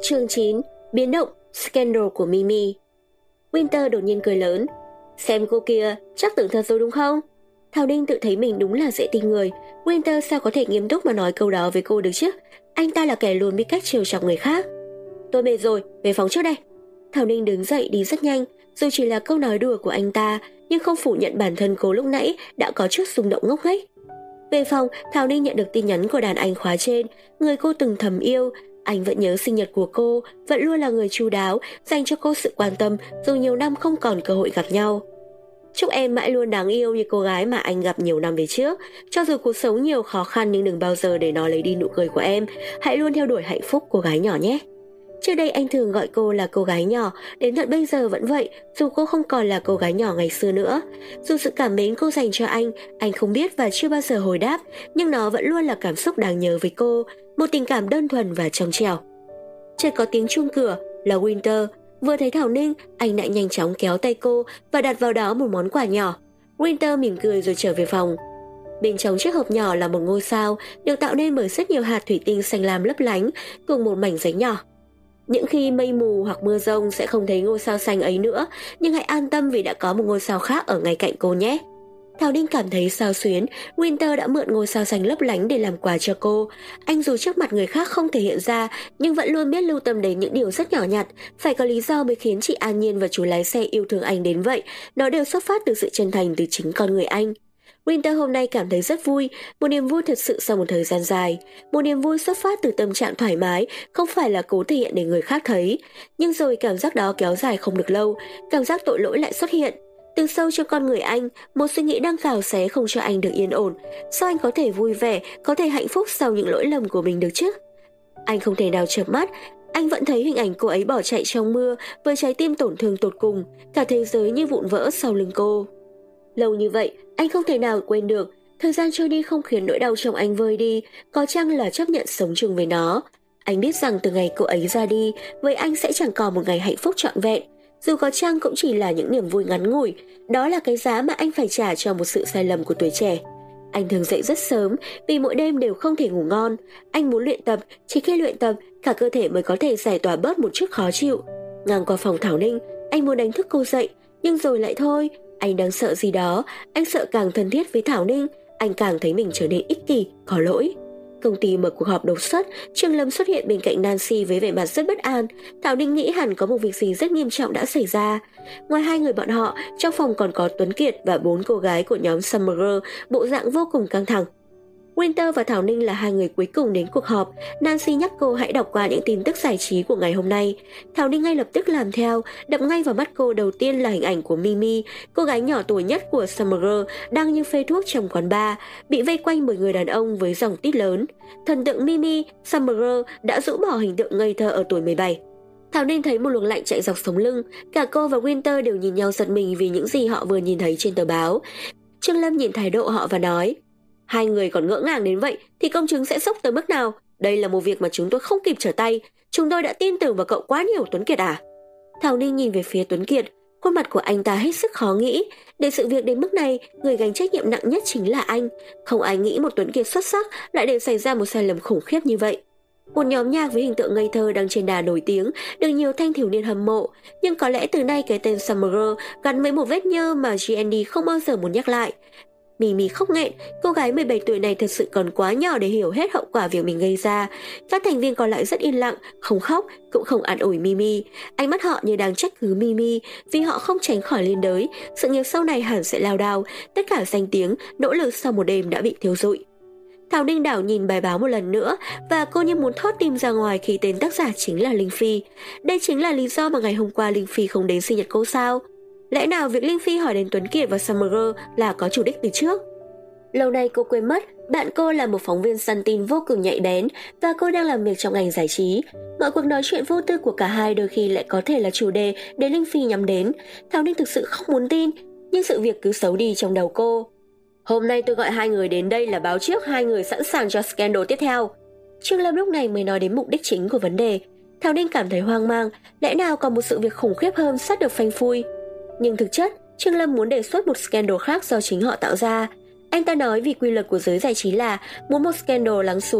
Chương 9. Biến động, scandal của Mimi. Winter đột nhiên cười lớn. Xem cô kia, chắc tưởng thật rồi đúng không? Thảo Ninh tự thấy mình đúng là dễ tin người. Winter sao có thể nghiêm túc mà nói câu đó với cô được chứ? Anh ta là kẻ luôn biết cách trêu chọc người khác. Tôi mệt rồi, về phòng trước đây. Thảo Ninh đứng dậy đi rất nhanh. Dù chỉ là câu nói đùa của anh ta, nhưng không phủ nhận bản thân cô lúc nãy đã có chút xung động ngốc nghếch. Về phòng, Thảo Ninh nhận được tin nhắn của đàn anh khóa trên, người cô từng thầm yêu. Anh vẫn nhớ sinh nhật của cô, vẫn luôn là người chu đáo, dành cho cô sự quan tâm dù nhiều năm không còn cơ hội gặp nhau. Chúc em mãi luôn đáng yêu như cô gái mà anh gặp nhiều năm về trước. Cho dù cuộc sống nhiều khó khăn nhưng đừng bao giờ để nó lấy đi nụ cười của em. Hãy luôn theo đuổi hạnh phúc cô gái nhỏ nhé. Trước đây anh thường gọi cô là cô gái nhỏ, đến tận bây giờ vẫn vậy, dù cô không còn là cô gái nhỏ ngày xưa nữa. Dù sự cảm mến cô dành cho anh không biết và chưa bao giờ hồi đáp, nhưng nó vẫn luôn là cảm xúc đáng nhớ với cô, một tình cảm đơn thuần và trong trẻo. Chợt có tiếng chuông cửa, là Winter. Vừa thấy Thảo Ninh, anh lại nhanh chóng kéo tay cô và đặt vào đó một món quà nhỏ. Winter mỉm cười rồi trở về phòng. Bên trong chiếc hộp nhỏ là một ngôi sao được tạo nên bởi rất nhiều hạt thủy tinh xanh lam lấp lánh cùng một mảnh giấy nhỏ. Những khi mây mù hoặc mưa rông sẽ không thấy ngôi sao xanh ấy nữa, nhưng hãy an tâm vì đã có một ngôi sao khác ở ngay cạnh cô nhé. Thảo Ninh cảm thấy xao xuyến, Winter đã mượn ngôi sao xanh lấp lánh để làm quà cho cô. Anh dù trước mặt người khác không thể hiện ra, nhưng vẫn luôn biết lưu tâm đến những điều rất nhỏ nhặt. Phải có lý do mới khiến chị An Nhiên và chú lái xe yêu thương anh đến vậy, nó đều xuất phát từ sự chân thành từ chính con người anh. Winter hôm nay cảm thấy rất vui, một niềm vui thật sự sau một thời gian dài. Một niềm vui xuất phát từ tâm trạng thoải mái, không phải là cố thể hiện để người khác thấy. Nhưng rồi cảm giác đó kéo dài không được lâu, cảm giác tội lỗi lại xuất hiện. Từ sâu trong con người anh, một suy nghĩ đang cào xé không cho anh được yên ổn. Sao anh có thể vui vẻ, có thể hạnh phúc sau những lỗi lầm của mình được chứ? Anh không thể nào chợp mắt, anh vẫn thấy hình ảnh cô ấy bỏ chạy trong mưa với trái tim tổn thương tột cùng, cả thế giới như vụn vỡ sau lưng cô. Lâu như vậy, anh không thể nào quên được. Thời gian trôi đi không khiến nỗi đau trong anh vơi đi, có chăng là chấp nhận sống chung với nó. Anh biết rằng từ ngày cô ấy ra đi, với anh sẽ chẳng còn một ngày hạnh phúc trọn vẹn. Dù có chăng cũng chỉ là những niềm vui ngắn ngủi, đó là cái giá mà anh phải trả cho một sự sai lầm của tuổi trẻ. Anh thường dậy rất sớm vì mỗi đêm đều không thể ngủ ngon. Anh muốn luyện tập, chỉ khi luyện tập, cả cơ thể mới có thể giải tỏa bớt một chút khó chịu. Ngang qua phòng Thảo Ninh, anh muốn đánh thức cô dậy, nhưng rồi lại thôi. Anh đang sợ gì đó, anh sợ càng thân thiết với Thảo Ninh, anh càng thấy mình trở nên ích kỷ, có lỗi. Công ty mở cuộc họp đột xuất, Trương Lâm xuất hiện bên cạnh Nancy với vẻ mặt rất bất an. Thảo Ninh nghĩ hẳn có một việc gì rất nghiêm trọng đã xảy ra. Ngoài hai người bọn họ, trong phòng còn có Tuấn Kiệt và 4 cô gái của nhóm Summer Girl, bộ dạng vô cùng căng thẳng. Winter và Thảo Ninh là hai người cuối cùng đến cuộc họp. Nancy nhắc cô hãy đọc qua những tin tức giải trí của ngày hôm nay. Thảo Ninh ngay lập tức làm theo, đập ngay vào mắt cô đầu tiên là hình ảnh của Mimi, cô gái nhỏ tuổi nhất của Summer Girl, đang như phê thuốc trong quán bar, bị vây quanh bởi người đàn ông với dòng tít lớn. Thần tượng Mimi, Summer Girl đã rũ bỏ hình tượng ngây thơ ở tuổi 17. Thảo Ninh thấy một luồng lạnh chạy dọc sống lưng, cả cô và Winter đều nhìn nhau giật mình vì những gì họ vừa nhìn thấy trên tờ báo. Trương Lâm nhìn thái độ họ và nói: hai người còn ngỡ ngàng đến vậy thì công chúng sẽ sốc tới mức nào? Đây là một việc mà chúng tôi không kịp trở tay. Chúng tôi đã tin tưởng vào cậu quá nhiều, Tuấn Kiệt à? Thảo Ninh nhìn về phía Tuấn Kiệt, khuôn mặt của anh ta hết sức khó nghĩ. Để sự việc đến mức này, người gánh trách nhiệm nặng nhất chính là anh. Không ai nghĩ một Tuấn Kiệt xuất sắc lại để xảy ra một sai lầm khủng khiếp như vậy. Một nhóm nhạc với hình tượng ngây thơ đang trên đà nổi tiếng, được nhiều thanh thiếu niên hâm mộ. Nhưng có lẽ từ nay cái tên Summer Girl gắn với một vết nhơ mà GND không bao giờ muốn nhắc lại. Mimi khóc nghẹn, cô gái 17 tuổi này thật sự còn quá nhỏ để hiểu hết hậu quả việc mình gây ra. Các thành viên còn lại rất yên lặng, không khóc, cũng không an ủi Mimi. Ánh mắt họ như đang trách cứ Mimi vì họ không tránh khỏi liên đới. Sự nghiệp sau này hẳn sẽ lao đao, tất cả danh tiếng, nỗ lực sau một đêm đã bị thiêu rụi. Thảo Ninh đảo nhìn bài báo một lần nữa và cô như muốn thốt tim ra ngoài khi tên tác giả chính là Linh Phi. Đây chính là lý do mà ngày hôm qua Linh Phi không đến sinh nhật cô sao? Lẽ nào việc Linh Phi hỏi đến Tuấn Kiệt và Summer Girl là có chủ đích từ trước? Lâu nay cô quên mất, bạn cô là một phóng viên săn tin vô cùng nhạy bén và cô đang làm việc trong ngành giải trí. Mọi cuộc nói chuyện vô tư của cả hai đôi khi lại có thể là chủ đề để Linh Phi nhắm đến. Thảo Ninh thực sự không muốn tin, nhưng sự việc cứ xấu đi trong đầu cô. Hôm nay tôi gọi hai người đến đây là báo trước hai người sẵn sàng cho scandal tiếp theo. Trương Lâm lúc này mới nói đến mục đích chính của vấn đề. Thảo Ninh cảm thấy hoang mang, lẽ nào còn một sự việc khủng khiếp hơn sắp được phanh phui. Nhưng thực chất, Trương Lâm muốn đề xuất một scandal khác do chính họ tạo ra. Anh ta nói vì quy luật của giới giải trí là muốn một scandal lắng xuống,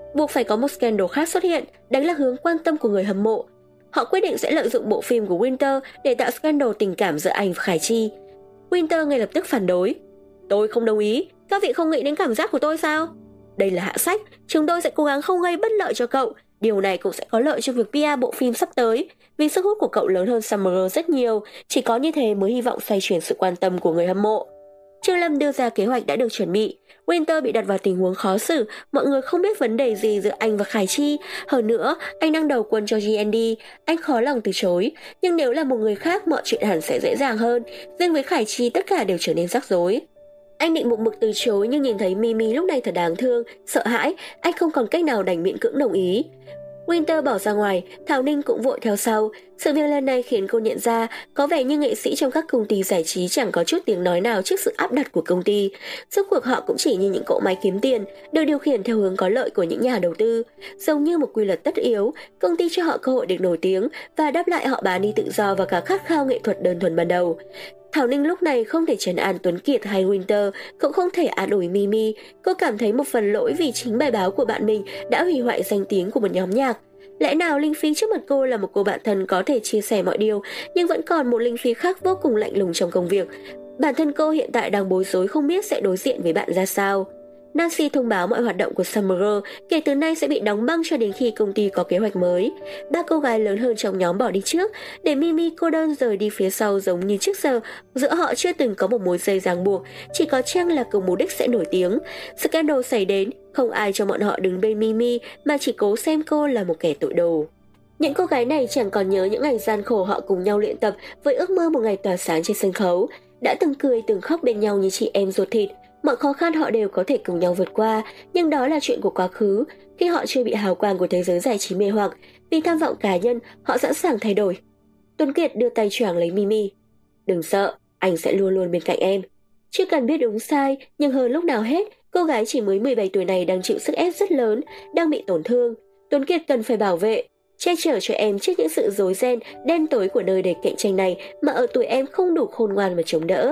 buộc phải có một scandal khác xuất hiện, đánh lạc hướng quan tâm của người hâm mộ. Họ quyết định sẽ lợi dụng bộ phim của Winter để tạo scandal tình cảm giữa anh và Khải Chi. Winter ngay lập tức phản đối. Tôi không đồng ý, các vị không nghĩ đến cảm giác của tôi sao? Đây là hạ sách, chúng tôi sẽ cố gắng không gây bất lợi cho cậu. Điều này cũng sẽ có lợi cho việc PR bộ phim sắp tới, vì sức hút của cậu lớn hơn Summer rất nhiều, chỉ có như thế mới hy vọng xoay chuyển sự quan tâm của người hâm mộ. Trương Lâm đưa ra kế hoạch đã được chuẩn bị. Winter bị đặt vào tình huống khó xử, mọi người không biết vấn đề gì giữa anh và Khải Chi. Hơn nữa, anh đang đầu quân cho GND, anh khó lòng từ chối. Nhưng nếu là một người khác, mọi chuyện hẳn sẽ dễ dàng hơn. Riêng với Khải Chi, tất cả đều trở nên rắc rối. Anh định một mực từ chối nhưng nhìn thấy Mimi lúc này thật đáng thương, sợ hãi, anh không còn cách nào đành miễn cưỡng đồng ý. Winter bỏ ra ngoài, Thảo Ninh cũng vội theo sau. Sự việc lần này khiến cô nhận ra có vẻ như nghệ sĩ trong các công ty giải trí chẳng có chút tiếng nói nào trước sự áp đặt của công ty. Rốt cuộc họ cũng chỉ như những cỗ máy kiếm tiền, được điều khiển theo hướng có lợi của những nhà đầu tư. Giống như một quy luật tất yếu, công ty cho họ cơ hội được nổi tiếng và đáp lại họ bán đi tự do và cả khát khao nghệ thuật đơn thuần ban đầu. Thảo Ninh lúc này không thể trấn an Tuấn Kiệt hay Winter, cũng không thể an ủi Mimi. Cô cảm thấy một phần lỗi vì chính bài báo của bạn mình đã hủy hoại danh tiếng của một nhóm nhạc. Lẽ nào Linh Phi trước mặt cô là một cô bạn thân có thể chia sẻ mọi điều, nhưng vẫn còn một Linh Phi khác vô cùng lạnh lùng trong công việc. Bản thân cô hiện tại đang bối rối không biết sẽ đối diện với bạn ra sao. Nancy thông báo mọi hoạt động của Summer kể từ nay sẽ bị đóng băng cho đến khi công ty có kế hoạch mới. Ba cô gái lớn hơn trong nhóm bỏ đi trước, để Mimi cô đơn rời đi phía sau giống như trước giờ. Giữa họ chưa từng có một mối dây ràng buộc, chỉ có chăng là cùng mục đích sẽ nổi tiếng. Scandal xảy đến, không ai cho bọn họ đứng bên Mimi mà chỉ cố xem cô là một kẻ tội đồ. Những cô gái này chẳng còn nhớ những ngày gian khổ họ cùng nhau luyện tập với ước mơ một ngày tỏa sáng trên sân khấu, đã từng cười từng khóc bên nhau như chị em ruột thịt. Mọi khó khăn họ đều có thể cùng nhau vượt qua, nhưng đó là chuyện của quá khứ. Khi họ chưa bị hào quang của thế giới giải trí mê hoặc, vì tham vọng cá nhân, họ sẵn sàng thay đổi. Tuấn Kiệt đưa tay choàng lấy Mimi. Đừng sợ, anh sẽ luôn luôn bên cạnh em. Chưa cần biết đúng sai, nhưng hơn lúc nào hết, cô gái chỉ mới 17 tuổi này đang chịu sức ép rất lớn, đang bị tổn thương. Tuấn Kiệt cần phải bảo vệ, che chở cho em trước những sự rối ren, đen tối của nơi đầy cạnh tranh này mà ở tuổi em không đủ khôn ngoan mà chống đỡ.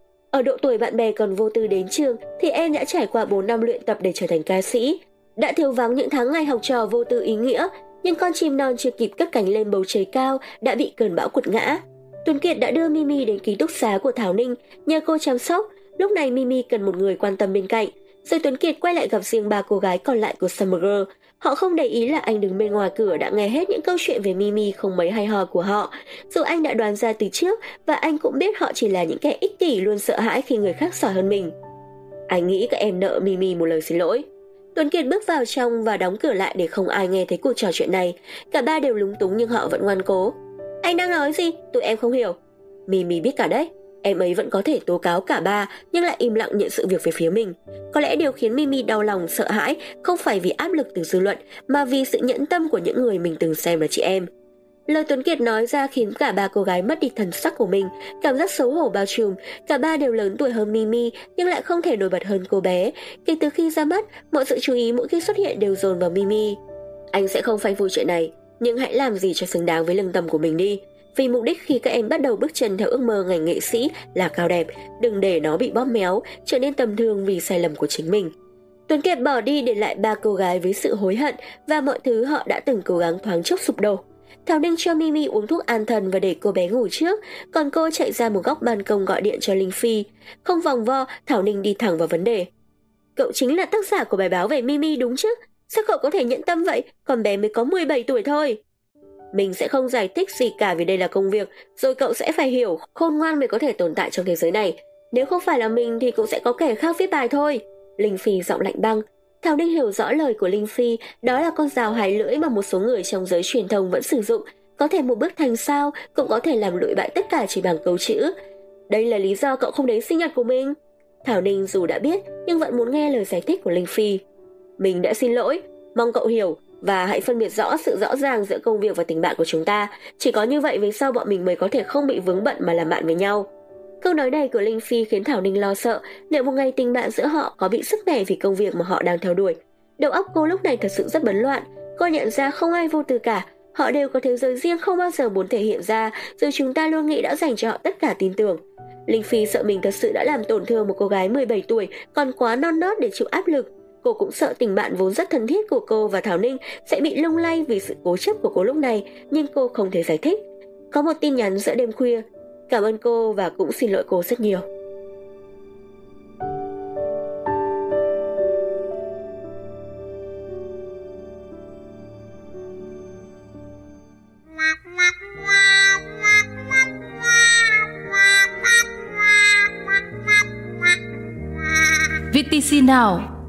Ở độ tuổi bạn bè còn vô tư đến trường thì em đã trải qua 4 năm luyện tập để trở thành ca sĩ. Đã thiếu vắng những tháng ngày học trò vô tư ý nghĩa, nhưng con chim non chưa kịp cất cánh lên bầu trời cao đã bị cơn bão quật ngã. Tuấn Kiệt đã đưa Mimi đến ký túc xá của Thảo Ninh, nhờ cô chăm sóc. Lúc này Mimi cần một người quan tâm bên cạnh. Rồi Tuấn Kiệt quay lại gặp riêng ba cô gái còn lại của Summer Girl. Họ không để ý là anh đứng bên ngoài cửa đã nghe hết những câu chuyện về Mimi không mấy hay ho của họ. Dù anh đã đoán ra từ trước và anh cũng biết họ chỉ là những kẻ ích kỷ luôn sợ hãi khi người khác giỏi hơn mình. Anh nghĩ các em nợ Mimi một lời xin lỗi. Tuấn Kiệt bước vào trong và đóng cửa lại để không ai nghe thấy cuộc trò chuyện này. Cả ba đều lúng túng nhưng họ vẫn ngoan cố. Anh đang nói gì? Tụi em không hiểu. Mimi biết cả đấy. Em ấy vẫn có thể tố cáo cả ba nhưng lại im lặng nhận sự việc về phía mình. Có lẽ điều khiến Mimi đau lòng sợ hãi không phải vì áp lực từ dư luận mà vì sự nhẫn tâm của những người mình từng xem là chị em. Lời Tuấn Kiệt nói ra khiến cả ba cô gái mất đi thần sắc của mình, cảm giác xấu hổ bao trùm. Cả ba đều lớn tuổi hơn Mimi nhưng lại không thể nổi bật hơn cô bé. Kể từ khi ra mắt, mọi sự chú ý mỗi khi xuất hiện đều dồn vào Mimi. Anh sẽ không phanh phui chuyện này, nhưng hãy làm gì cho xứng đáng với lương tâm của mình đi. Vì mục đích khi các em bắt đầu bước chân theo ước mơ ngành nghệ sĩ là cao đẹp, đừng để nó bị bóp méo, trở nên tầm thường vì sai lầm của chính mình. Tuấn Kiệt bỏ đi để lại ba cô gái với sự hối hận và mọi thứ họ đã từng cố gắng thoáng chốc sụp đổ. Thảo Ninh cho Mimi uống thuốc an thần và để cô bé ngủ trước, còn cô chạy ra một góc ban công gọi điện cho Linh Phi. Không vòng vo, Thảo Ninh đi thẳng vào vấn đề. Cậu chính là tác giả của bài báo về Mimi đúng chứ? Sao cậu có thể nhẫn tâm vậy? Con bé mới có 17 tuổi thôi. Mình sẽ không giải thích gì cả vì đây là công việc, rồi cậu sẽ phải hiểu khôn ngoan mới có thể tồn tại trong thế giới này. Nếu không phải là mình thì cũng sẽ có kẻ khác viết bài thôi. Linh Phi giọng lạnh băng. Thảo Ninh hiểu rõ lời của Linh Phi, đó là con dao hai lưỡi mà một số người trong giới truyền thông vẫn sử dụng. Có thể một bước thành sao, cũng có thể làm lụi bại tất cả chỉ bằng câu chữ. Đây là lý do cậu không đến sinh nhật của mình. Thảo Ninh dù đã biết nhưng vẫn muốn nghe lời giải thích của Linh Phi. Mình đã xin lỗi, mong cậu hiểu. Và hãy phân biệt rõ sự rõ ràng giữa công việc và tình bạn của chúng ta. Chỉ có như vậy về sau bọn mình mới có thể không bị vướng bận mà làm bạn với nhau. Câu nói này của Linh Phi khiến Thảo Ninh lo sợ liệu một ngày tình bạn giữa họ có bị sứt mẻ vì công việc mà họ đang theo đuổi. Đầu óc cô lúc này thật sự rất bấn loạn. Cô nhận ra không ai vô tư cả. Họ đều có thế giới riêng không bao giờ muốn thể hiện ra, rồi chúng ta luôn nghĩ đã dành cho họ tất cả tin tưởng. Linh Phi sợ mình thật sự đã làm tổn thương một cô gái 17 tuổi còn quá non nớt để chịu áp lực. Cô cũng sợ tình bạn vốn rất thân thiết của cô và Thảo Ninh sẽ bị lung lay vì sự cố chấp của cô lúc này, nhưng cô không thể giải thích. Có một tin nhắn giữa đêm khuya. Cảm ơn cô và cũng xin lỗi cô rất nhiều. VTC Now